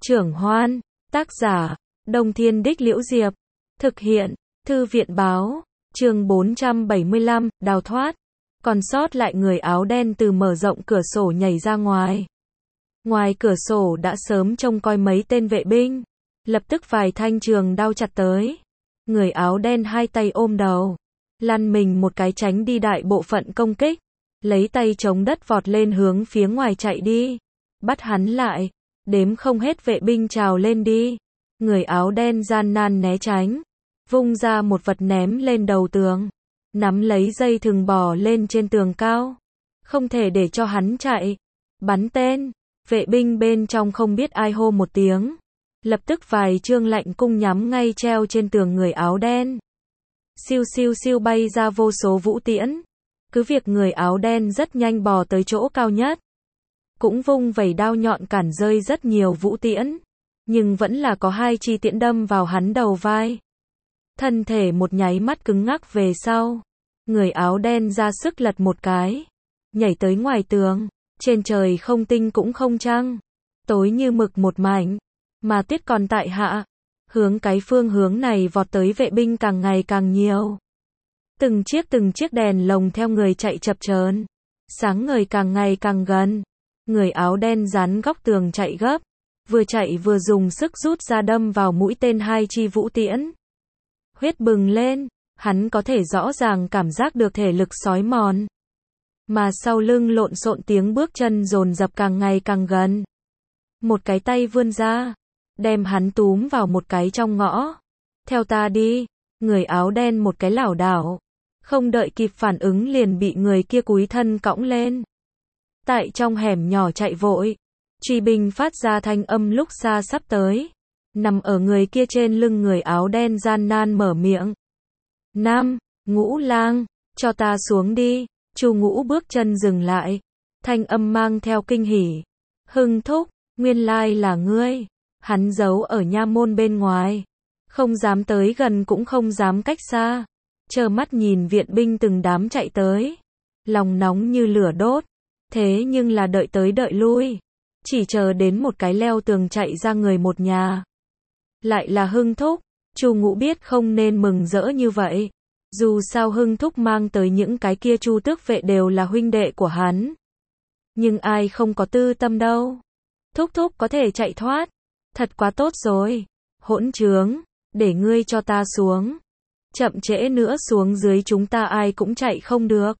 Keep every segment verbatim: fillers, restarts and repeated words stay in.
Trưởng Hoan, tác giả, Đông Thiên Đích Liễu Diệp, thực hiện, Thư viện Báo, chương bốn trăm bảy mươi lăm, đào thoát, còn sót lại người áo đen từ mở rộng cửa sổ nhảy ra ngoài. Ngoài cửa sổ đã sớm trông coi mấy tên vệ binh, lập tức vài thanh trường đao chặt tới. Người áo đen hai tay ôm đầu, lăn mình một cái tránh đi đại bộ phận công kích, lấy tay chống đất vọt lên hướng phía ngoài chạy đi. Bắt hắn lại, đếm không hết vệ binh trào lên đi. Người áo đen gian nan né tránh, vung ra một vật ném lên đầu tường, nắm lấy dây thừng bò lên trên tường cao. Không thể để cho hắn chạy. Bắn tên, vệ binh bên trong không biết ai hô một tiếng. Lập tức vài chương lạnh cung nhắm ngay treo trên tường người áo đen. Siêu siêu siêu bay ra vô số vũ tiễn. Cứ việc người áo đen rất nhanh bò tới chỗ cao nhất, cũng vung vẩy đao nhọn cản rơi rất nhiều vũ tiễn, nhưng vẫn là có hai chi tiễn đâm vào hắn đầu vai. Thân thể một nháy mắt cứng ngắc về sau. Người áo đen ra sức lật một cái, nhảy tới ngoài tường. Trên trời không tinh cũng không trăng, tối như mực một mảnh, mà tuyết còn tại hạ. Hướng cái phương hướng này vọt tới vệ binh càng ngày càng nhiều. Từng chiếc từng chiếc đèn lồng theo người chạy chập chờn, sáng ngời càng ngày càng gần. Người áo đen dán góc tường chạy gấp, vừa chạy vừa dùng sức rút ra đâm vào mũi tên hai chi vũ tiễn. Huyết bừng lên, hắn có thể rõ ràng cảm giác được thể lực xói mòn. Mà sau lưng lộn xộn tiếng bước chân dồn dập càng ngày càng gần. Một cái tay vươn ra, đem hắn túm vào một cái trong ngõ. Theo ta đi. Người áo đen một cái lảo đảo, không đợi kịp phản ứng liền bị người kia cúi thân cõng lên. Tại trong hẻm nhỏ chạy vội, truy binh phát ra thanh âm lúc xa sắp tới. Nằm ở người kia trên lưng người áo đen gian nan mở miệng. Nam, Ngũ Lang, cho ta xuống đi. Chu Ngũ bước chân dừng lại, thanh âm mang theo kinh hỉ. Hưng thúc, nguyên lai là ngươi. Hắn giấu ở nha môn bên ngoài, không dám tới gần cũng không dám cách xa, trơ mắt nhìn viện binh từng đám chạy tới, lòng nóng như lửa đốt. Thế nhưng là đợi tới đợi lui, chỉ chờ đến một cái leo tường chạy ra người một nhà. Lại là Hưng thúc. Chu Ngũ biết không nên mừng rỡ như vậy, dù sao Hưng thúc mang tới những cái kia Chu tước vệ đều là huynh đệ của hắn, nhưng ai không có tư tâm đâu. Thúc thúc có thể chạy thoát, thật quá tốt rồi. Hỗn trướng, để ngươi cho ta xuống, chậm trễ nữa xuống dưới chúng ta ai cũng chạy không được.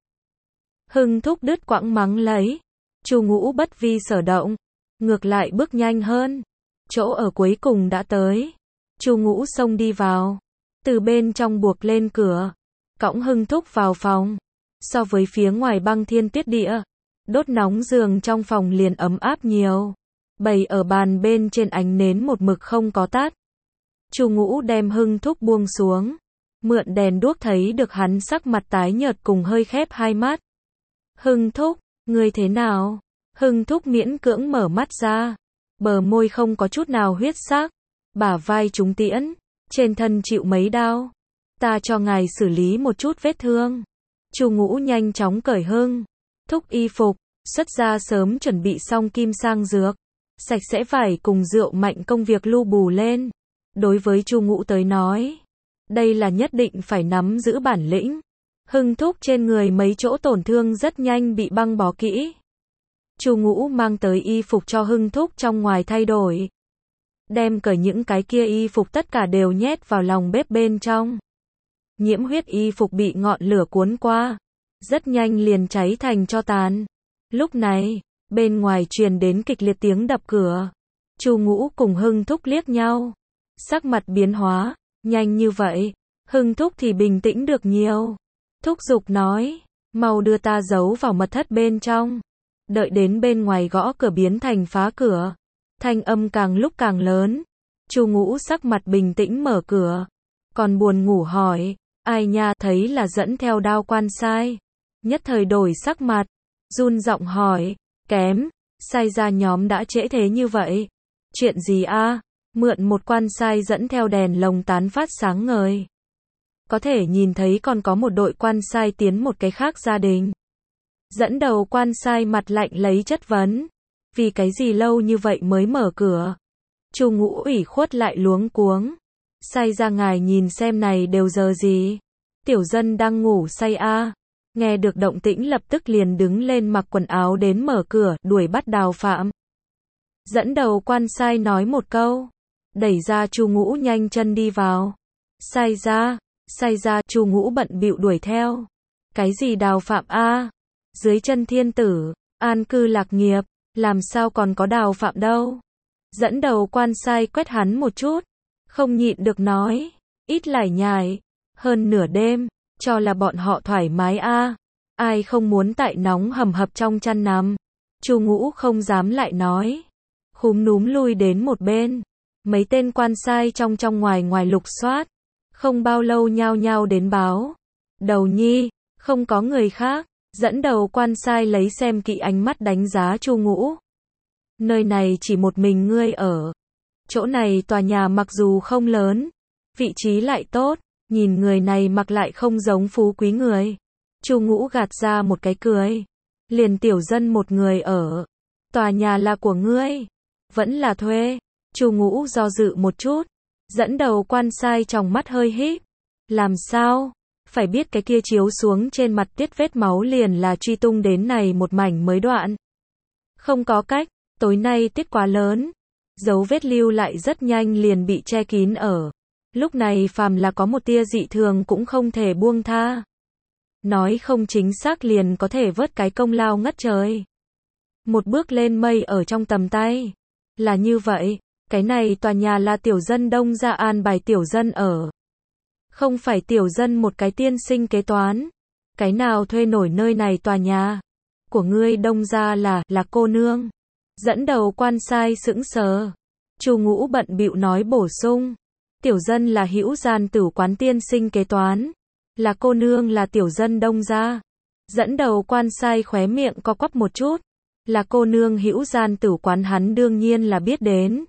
Hưng thúc đứt quãng mắng lấy. Chu Ngũ bất vi sở động, ngược lại bước nhanh hơn. Chỗ ở cuối cùng đã tới. Chu Ngũ xông đi vào, từ bên trong buộc lên cửa, cõng Hưng thúc vào phòng. So với phía ngoài băng thiên tuyết địa, đốt nóng giường trong phòng liền ấm áp nhiều. Bày ở bàn bên trên ánh nến một mực không có tắt. Chu Ngũ đem Hưng thúc buông xuống, mượn đèn đuốc thấy được hắn sắc mặt tái nhợt cùng hơi khép hai mắt. Hưng thúc, ngươi thế nào? Hưng thúc miễn cưỡng mở mắt ra, bờ môi không có chút nào huyết sắc, bả vai trúng tiễn, trên thân chịu mấy đao. Ta cho ngài xử lý một chút vết thương. Chu Ngũ nhanh chóng cởi Hưng thúc y phục, xuất ra sớm chuẩn bị xong kim sang dược, sạch sẽ vải cùng rượu mạnh công việc lu bù lên. Đối với Chu Ngũ tới nói, đây là nhất định phải nắm giữ bản lĩnh. Hưng thúc trên người mấy chỗ tổn thương rất nhanh bị băng bó kỹ. Chu Ngũ mang tới y phục cho Hưng thúc trong ngoài thay đổi, đem cởi những cái kia y phục tất cả đều nhét vào lòng bếp bên trong. Nhiễm huyết y phục bị ngọn lửa cuốn qua, rất nhanh liền cháy thành tro tàn. Lúc này, bên ngoài truyền đến kịch liệt tiếng đập cửa. Chu Ngũ cùng Hưng thúc liếc nhau, sắc mặt biến hóa. Nhanh như vậy, Hưng thúc thì bình tĩnh được nhiều. Thúc giục nói, mau đưa ta giấu vào mật thất bên trong. Đợi đến bên ngoài gõ cửa biến thành phá cửa, thanh âm càng lúc càng lớn. Chu Ngũ sắc mặt bình tĩnh mở cửa, còn buồn ngủ hỏi, ai nha? Thấy là dẫn theo đao quan sai, nhất thời đổi sắc mặt, run giọng hỏi, kém, sai ra nhóm đã trễ thế như vậy. Chuyện gì a? Mượn một quan sai dẫn theo đèn lồng tán phát sáng ngời, có thể nhìn thấy còn có một đội quan sai tiến một cái khác gia đình. Dẫn đầu quan sai mặt lạnh lấy chất vấn, vì cái gì lâu như vậy mới mở cửa? Chu Ngũ ủy khuất lại luống cuống. Sai ra ngài nhìn xem này đều giờ gì. Tiểu dân đang ngủ say a. À. Nghe được động tĩnh lập tức liền đứng lên mặc quần áo đến mở cửa, đuổi bắt Đào Phạm. Dẫn đầu quan sai nói một câu. Đẩy ra Chu Ngũ nhanh chân đi vào. Sai ra, sai ra, Chu Ngũ bận bịu đuổi theo. Cái gì Đào Phạm a? À? Dưới chân thiên tử, an cư lạc nghiệp, làm sao còn có Đào Phạm đâu? Dẫn đầu quan sai quét hắn một chút, không nhịn được nói, ít lải nhải, hơn nửa đêm, cho là bọn họ thoải mái a, à. Ai không muốn tại nóng hầm hập trong chăn nằm. Chu Ngũ không dám lại nói, khúm núm lui đến một bên. Mấy tên quan sai trong trong ngoài ngoài lục soát, không bao lâu nhao nhao đến báo. Đầu nhi, không có người khác. Dẫn đầu quan sai lấy xem kỹ ánh mắt đánh giá Chu Ngũ. Nơi này chỉ một mình ngươi ở. Chỗ này tòa nhà mặc dù không lớn, vị trí lại tốt, nhìn người này mặc lại không giống phú quý người. Chu Ngũ gạt ra một cái cười. Liền tiểu dân một người ở. Tòa nhà là của ngươi, vẫn là thuê. Chu Ngũ do dự một chút. Dẫn đầu quan sai trong mắt hơi híp. Làm sao? Phải biết cái kia chiếu xuống trên mặt tiết vết máu liền là truy tung đến này một mảnh mới đoạn. Không có cách, tối nay tiết quá lớn. Dấu vết lưu lại rất nhanh liền bị che kín ở. Lúc này phàm là có một tia dị thường cũng không thể buông tha. Nói không chính xác liền có thể vớt cái công lao ngất trời. Một bước lên mây ở trong tầm tay. Là như vậy, cái này tòa nhà là tiểu dân Đông Gia an bài tiểu dân ở. Không phải tiểu dân một cái tiên sinh kế toán. Cái nào thuê nổi nơi này tòa nhà? Của ngươi Đông Gia là, là cô nương. Dẫn đầu quan sai sững sờ. Chu Ngũ bận bịu nói bổ sung. Tiểu dân là hữu gian tử quán tiên sinh kế toán. Là cô nương là tiểu dân Đông Gia. Dẫn đầu quan sai khóe miệng co quắp một chút. Là cô nương hữu gian tử quán hắn đương nhiên là biết đến.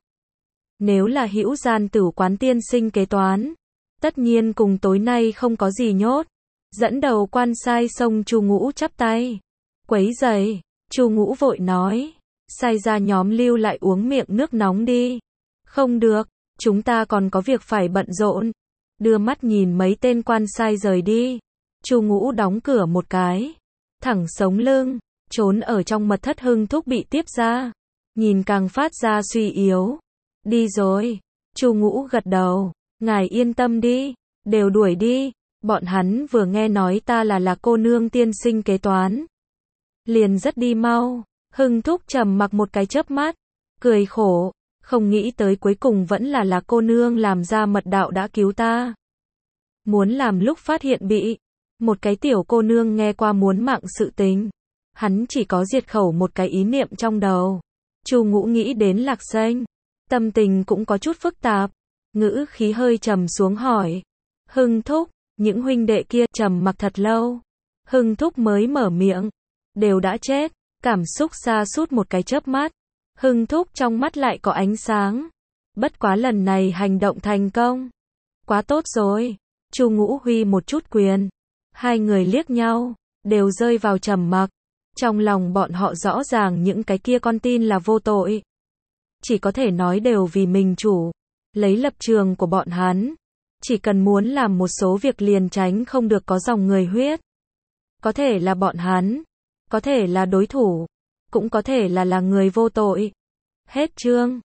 Nếu là hữu gian tử quán tiên sinh kế toán, tất nhiên cùng tối nay không có gì nhốt. Dẫn đầu quan sai xông Chu Ngũ chắp tay. Quấy rầy. Chu Ngũ vội nói. Sai ra nhóm lưu lại uống miệng nước nóng đi. Không được, chúng ta còn có việc phải bận rộn. Đưa mắt nhìn mấy tên quan sai rời đi. Chu Ngũ đóng cửa một cái. Thẳng sống lưng, trốn ở trong mật thất Hưng Thúc bị tiếp ra. Nhìn càng phát ra suy yếu. Đi rồi. Chu Ngũ gật đầu. Ngài yên tâm đi. Đều đuổi đi. Bọn hắn vừa nghe nói ta là là cô nương tiên sinh kế toán. Liền rất đi mau. Hưng Thúc trầm mặc một cái chớp mắt. Cười khổ. Không nghĩ tới cuối cùng vẫn là là cô nương làm ra mật đạo đã cứu ta. Muốn làm lúc phát hiện bị. Một cái tiểu cô nương nghe qua muốn mạng sự tình. Hắn chỉ có diệt khẩu một cái ý niệm trong đầu. Chu Ngũ nghĩ đến Lạc Xanh. Tâm tình cũng có chút phức tạp. Ngữ khí hơi trầm xuống hỏi. Hưng Thúc, những huynh đệ kia trầm mặc thật lâu. Hưng Thúc mới mở miệng. Đều đã chết. Cảm xúc sa sút một cái chớp mắt. Hưng Thúc trong mắt lại có ánh sáng. Bất quá lần này hành động thành công. Quá tốt rồi. Chu Ngũ huy một chút quyền. Hai người liếc nhau. Đều rơi vào trầm mặc. Trong lòng bọn họ rõ ràng những cái kia con tin là vô tội. Chỉ có thể nói đều vì mình chủ. Lấy lập trường của bọn hắn. Chỉ cần muốn làm một số việc liền tránh không được có dòng người huyết. Có thể là bọn hắn. Có thể là đối thủ. Cũng có thể là là người vô tội. Hết chương.